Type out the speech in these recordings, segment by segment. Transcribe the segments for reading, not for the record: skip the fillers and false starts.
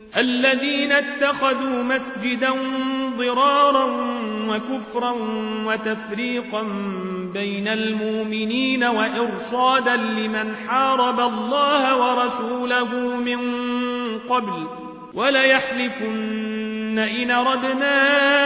الذين اتخذوا مسجدا ضرارا وكفرا وتفريقا بين المؤمنين وإرصادا لمن حارب الله ورسوله من قبل وليحلفن إن ردنا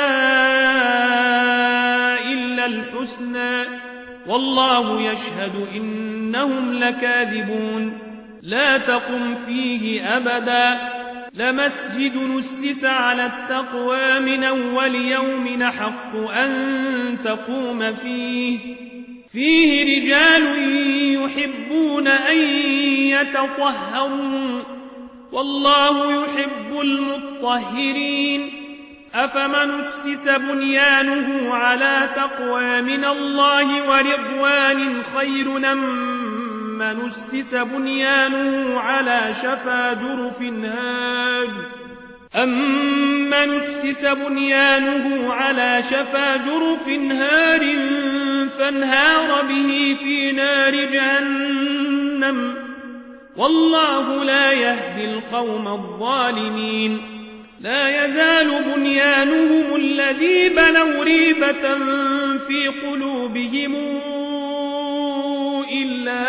إلا الحسنى والله يشهد إنهم لكاذبون لا تقم فيه أبدا لمسجد نسس على التقوى من أول يوم حق أن تقوم فيه رجال يحبون أن يتطهروا والله يحب المطهرين أفمن أسس بنيانه على تقوى من الله ورضوان خير من أسس بنيانه على شفا جرف هار أمن أسس بنيانه على شفا جرف هار فانهار به في نار جهنم والله لا يهدي القوم الظالمين لا يزال بنيانهم الذي بنوا ريبة في قلوبهم إلا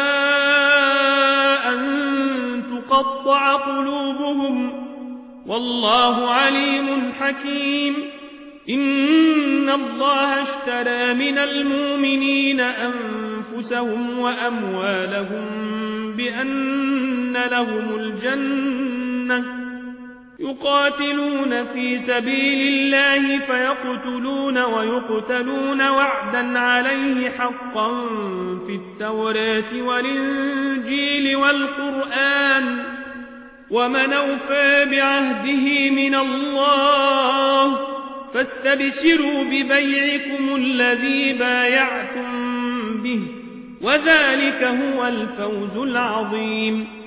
أن تقطع قلوبهم والله عليم حكيم إن الله اشترى من المؤمنين أنفسهم وأموالهم بأن لهم الجنة يقاتلون في سبيل الله فيقتلون ويقتلون وعدا عليه حقا في التوراة والإنجيل والقرآن ومن أوفى بعهده من الله فاستبشروا ببيعكم الذي بايعتم به وذلك هو الفوز العظيم